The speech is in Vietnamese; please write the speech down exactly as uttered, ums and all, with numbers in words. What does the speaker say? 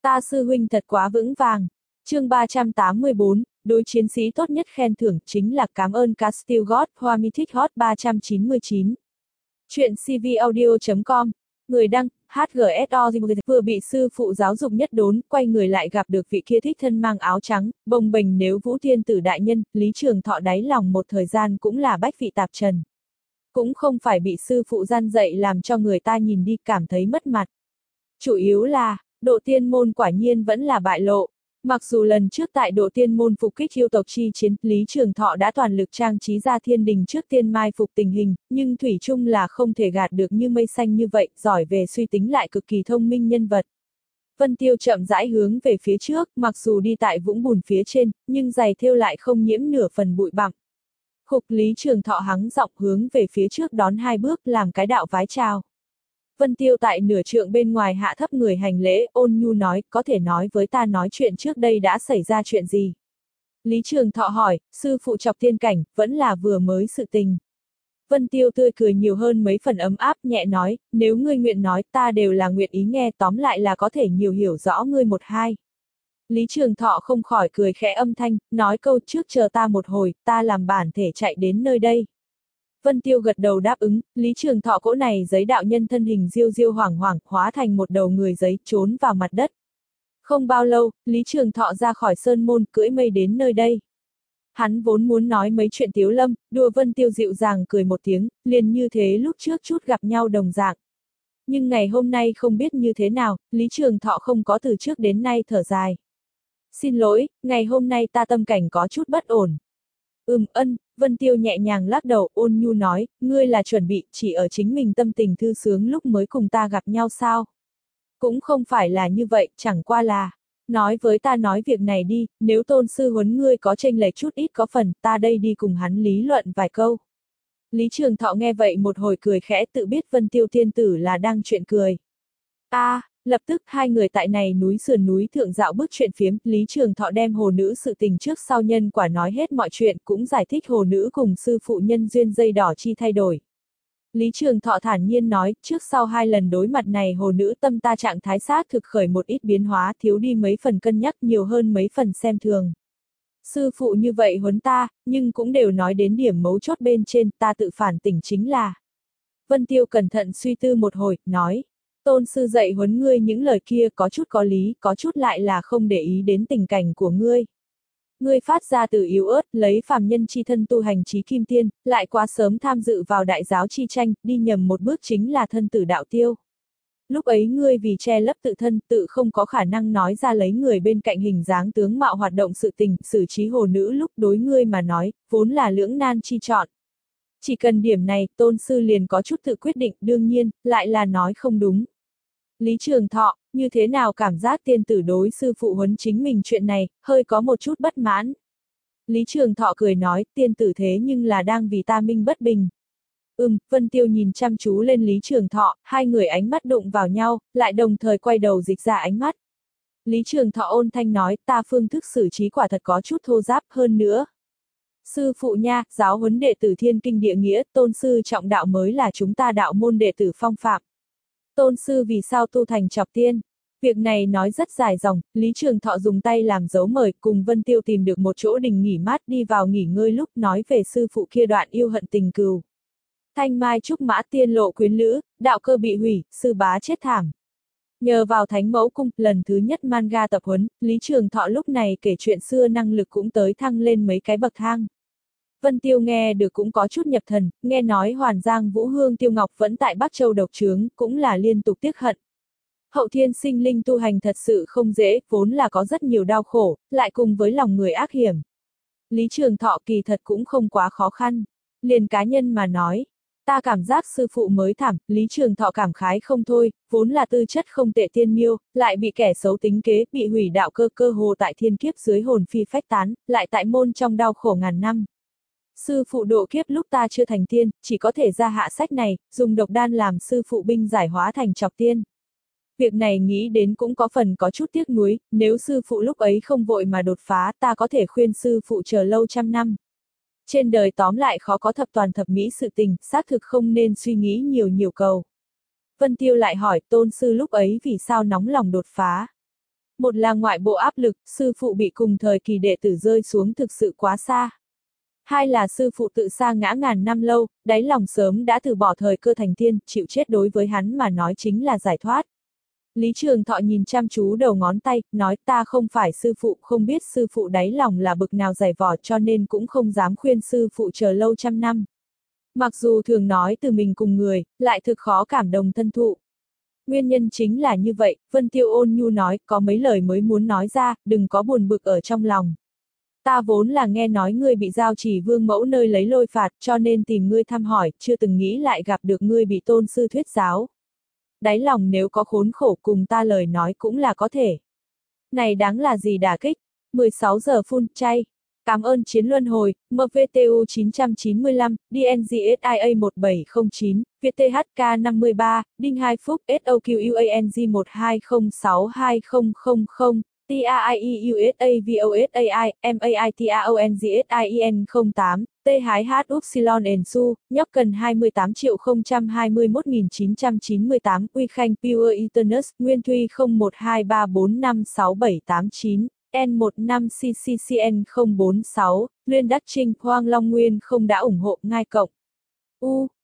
Ta sư huynh thật quá vững vàng. Chương ba trăm tám mươi bốn, đối chiến sĩ tốt nhất khen thưởng chính là cảm ơn Castle God Hoa Mythic Hot ba trăm chín mươi chín. Chuyện cvaudio chấm com. Người đăng, hát giê ét o vừa bị sư phụ giáo dục nhất đốn, quay người lại gặp được vị kia thích thân mang áo trắng, bồng bềnh nếu Vũ Thiên Tử đại nhân, Lý Trường Thọ đáy lòng một thời gian cũng là bách vị tạp trần. Cũng không phải bị sư phụ gian dạy làm cho người ta nhìn đi cảm thấy mất mặt. Chủ yếu là, Độ Tiên Môn quả nhiên vẫn là bại lộ. Mặc dù lần trước tại Độ Tiên Môn phục kích yêu tộc chi chiến, Lý Trường Thọ đã toàn lực trang trí ra thiên đình trước tiên mai phục tình hình, nhưng thủy chung là không thể gạt được như mây xanh như vậy, giỏi về suy tính lại cực kỳ thông minh nhân vật. Vân Tiêu chậm rãi hướng về phía trước, mặc dù đi tại vũng bùn phía trên, nhưng giày thêu lại không nhiễm nửa phần bụi bặm. Khục Lý Trường Thọ hắng giọng hướng về phía trước đón hai bước làm cái đạo vái chào. Vân Tiêu tại nửa trượng bên ngoài hạ thấp người hành lễ, ôn nhu nói, có thể nói với ta nói chuyện trước đây đã xảy ra chuyện gì? Lý Trường Thọ hỏi, sư phụ chọc thiên cảnh, vẫn là vừa mới sự tình. Vân Tiêu tươi cười nhiều hơn mấy phần ấm áp, nhẹ nói, nếu ngươi nguyện nói ta đều là nguyện ý nghe, tóm lại là có thể nhiều hiểu rõ ngươi một hai. Lý Trường Thọ không khỏi cười khẽ âm thanh, nói câu trước chờ ta một hồi, ta làm bản thể chạy đến nơi đây. Vân Tiêu gật đầu đáp ứng, Lý Trường Thọ cỗ này giấy đạo nhân thân hình diêu diêu hoảng hoảng, hóa thành một đầu người giấy trốn vào mặt đất. Không bao lâu, Lý Trường Thọ ra khỏi sơn môn, cưỡi mây đến nơi đây. Hắn vốn muốn nói mấy chuyện tiếu lâm, đùa Vân Tiêu dịu dàng cười một tiếng, liền như thế lúc trước chút gặp nhau đồng dạng. Nhưng ngày hôm nay không biết như thế nào, Lý Trường Thọ không có từ trước đến nay thở dài. Xin lỗi, ngày hôm nay ta tâm cảnh có chút bất ổn. Ừm ân, Vân Tiêu nhẹ nhàng lắc đầu, ôn nhu nói, ngươi là chuẩn bị chỉ ở chính mình tâm tình thư sướng lúc mới cùng ta gặp nhau sao? Cũng không phải là như vậy, chẳng qua là, nói với ta nói việc này đi, nếu tôn sư huấn ngươi có chênh lệch chút ít có phần, ta đây đi cùng hắn lý luận vài câu. Lý Trường Thọ nghe vậy một hồi cười khẽ, tự biết Vân Tiêu tiên tử là đang chuyện cười. A, à, lập tức hai người tại này núi sườn núi thượng dạo bước chuyện phiếm, Lý Trường Thọ đem hồ nữ sự tình trước sau nhân quả nói hết mọi chuyện, cũng giải thích hồ nữ cùng sư phụ nhân duyên dây đỏ chi thay đổi. Lý Trường Thọ thản nhiên nói, trước sau hai lần đối mặt này hồ nữ tâm ta trạng thái sát thực khởi một ít biến hóa, thiếu đi mấy phần cân nhắc, nhiều hơn mấy phần xem thường. Sư phụ như vậy huấn ta, nhưng cũng đều nói đến điểm mấu chốt bên trên, ta tự phản tỉnh chính là. Vân Tiêu cẩn thận suy tư một hồi, nói. Tôn sư dạy huấn ngươi những lời kia có chút có lý, có chút lại là không để ý đến tình cảnh của ngươi. Ngươi phát ra từ yếu ớt, lấy phàm nhân chi thân tu hành chí kim tiên, lại quá sớm tham dự vào đại giáo chi tranh, đi nhầm một bước chính là thân tử đạo tiêu. Lúc ấy ngươi vì che lấp tự thân, tự không có khả năng nói ra lấy người bên cạnh hình dáng tướng mạo hoạt động sự tình, xử trí hồ nữ lúc đối ngươi mà nói, vốn là lưỡng nan chi chọn. Chỉ cần điểm này, tôn sư liền có chút tự quyết định, đương nhiên, lại là nói không đúng. Lý Trường Thọ, như thế nào cảm giác tiên tử đối sư phụ huấn chính mình chuyện này, hơi có một chút bất mãn. Lý Trường Thọ cười nói, tiên tử thế nhưng là đang vì ta minh bất bình. Ừm, Vân Tiêu nhìn chăm chú lên Lý Trường Thọ, hai người ánh mắt đụng vào nhau, lại đồng thời quay đầu dịch ra ánh mắt. Lý Trường Thọ ôn thanh nói, ta phương thức xử trí quả thật có chút thô giáp hơn nữa. Sư phụ nha, giáo huấn đệ tử thiên kinh địa nghĩa, tôn sư trọng đạo mới là chúng ta đạo môn đệ tử phong phạm. Tôn sư vì sao tu thành chọc tiên? Việc này nói rất dài dòng, Lý Trường Thọ dùng tay làm dấu mời, cùng Vân Tiêu tìm được một chỗ đình nghỉ mát đi vào nghỉ ngơi lúc nói về sư phụ kia đoạn yêu hận tình cừu. Thanh mai trúc mã tiên lộ quyến lữ, đạo cơ bị hủy, sư bá chết thảm. Nhờ vào Thánh Mẫu Cung, lần thứ nhất manga tập huấn, Lý Trường Thọ lúc này kể chuyện xưa năng lực cũng tới thăng lên mấy cái bậc thang. Vân Tiêu nghe được cũng có chút nhập thần, nghe nói Hoàn Giang Vũ Hương Tiêu Ngọc vẫn tại Bắc Châu độc trướng, cũng là liên tục tiếc hận. Hậu thiên sinh linh tu hành thật sự không dễ, vốn là có rất nhiều đau khổ, lại cùng với lòng người ác hiểm. Lý Trường Thọ kỳ thật cũng không quá khó khăn. Liền cá nhân mà nói, ta cảm giác sư phụ mới thảm, Lý Trường Thọ cảm khái không thôi, vốn là tư chất không tệ tiên miêu, lại bị kẻ xấu tính kế, bị hủy đạo cơ cơ hồ tại thiên kiếp dưới hồn phi phách tán, lại tại môn trong đau khổ ngàn năm. Sư phụ độ kiếp lúc ta chưa thành tiên, chỉ có thể ra hạ sách này, dùng độc đan làm sư phụ binh giải hóa thành chọc tiên. Việc này nghĩ đến cũng có phần có chút tiếc nuối, nếu sư phụ lúc ấy không vội mà đột phá, ta có thể khuyên sư phụ chờ lâu trăm năm. Trên đời tóm lại khó có thập toàn thập mỹ sự tình, xác thực không nên suy nghĩ nhiều nhiều cầu. Vân Tiêu lại hỏi tôn sư lúc ấy vì sao nóng lòng đột phá. Một là ngoại bộ áp lực, sư phụ bị cùng thời kỳ đệ tử rơi xuống thực sự quá xa. Hai là sư phụ tự sa ngã ngàn năm lâu, đáy lòng sớm đã từ bỏ thời cơ thành tiên, chịu chết đối với hắn mà nói chính là giải thoát. Lý Trường Thọ nhìn chăm chú đầu ngón tay, nói ta không phải sư phụ, không biết sư phụ đáy lòng là bực nào dày vò cho nên cũng không dám khuyên sư phụ chờ lâu trăm năm. Mặc dù thường nói từ mình cùng người, lại thực khó cảm đồng thân thụ. Nguyên nhân chính là như vậy, Vân Tiêu ôn nhu nói, có mấy lời mới muốn nói ra, đừng có buồn bực ở trong lòng. Ta vốn là nghe nói ngươi bị giao chỉ vương mẫu nơi lấy lôi phạt, cho nên tìm ngươi thăm hỏi, chưa từng nghĩ lại gặp được ngươi bị tôn sư thuyết giáo. Đáy lòng nếu có khốn khổ cùng ta lời nói cũng là có thể. Này đáng là gì đả kích? mười sáu giờ phun chay. Cảm ơn chiến luân hồi, M V T U chín chín lăm, D N G S I A một bảy không chín, Việt T H K năm mươi ba, Đinh hai Phúc S O Q U A N G một hai không sáu hai không không không, T A I E U S A V O S A I, M A I T A O N G S I E N không tám, T H H Upsilon and Su, nhóc cần hai mươi tám triệu không trăm hai mươi mốt nghìn chín trăm chín mươi tám, Uy Khanh Pure Eternus, Nguyên Thuy không một hai ba bốn năm sáu bảy tám chín. N một năm C C C N không bốn sáu, Luyên Đắc Trinh, Hoang Long Nguyên không đã ủng hộ Ngai Cộng. U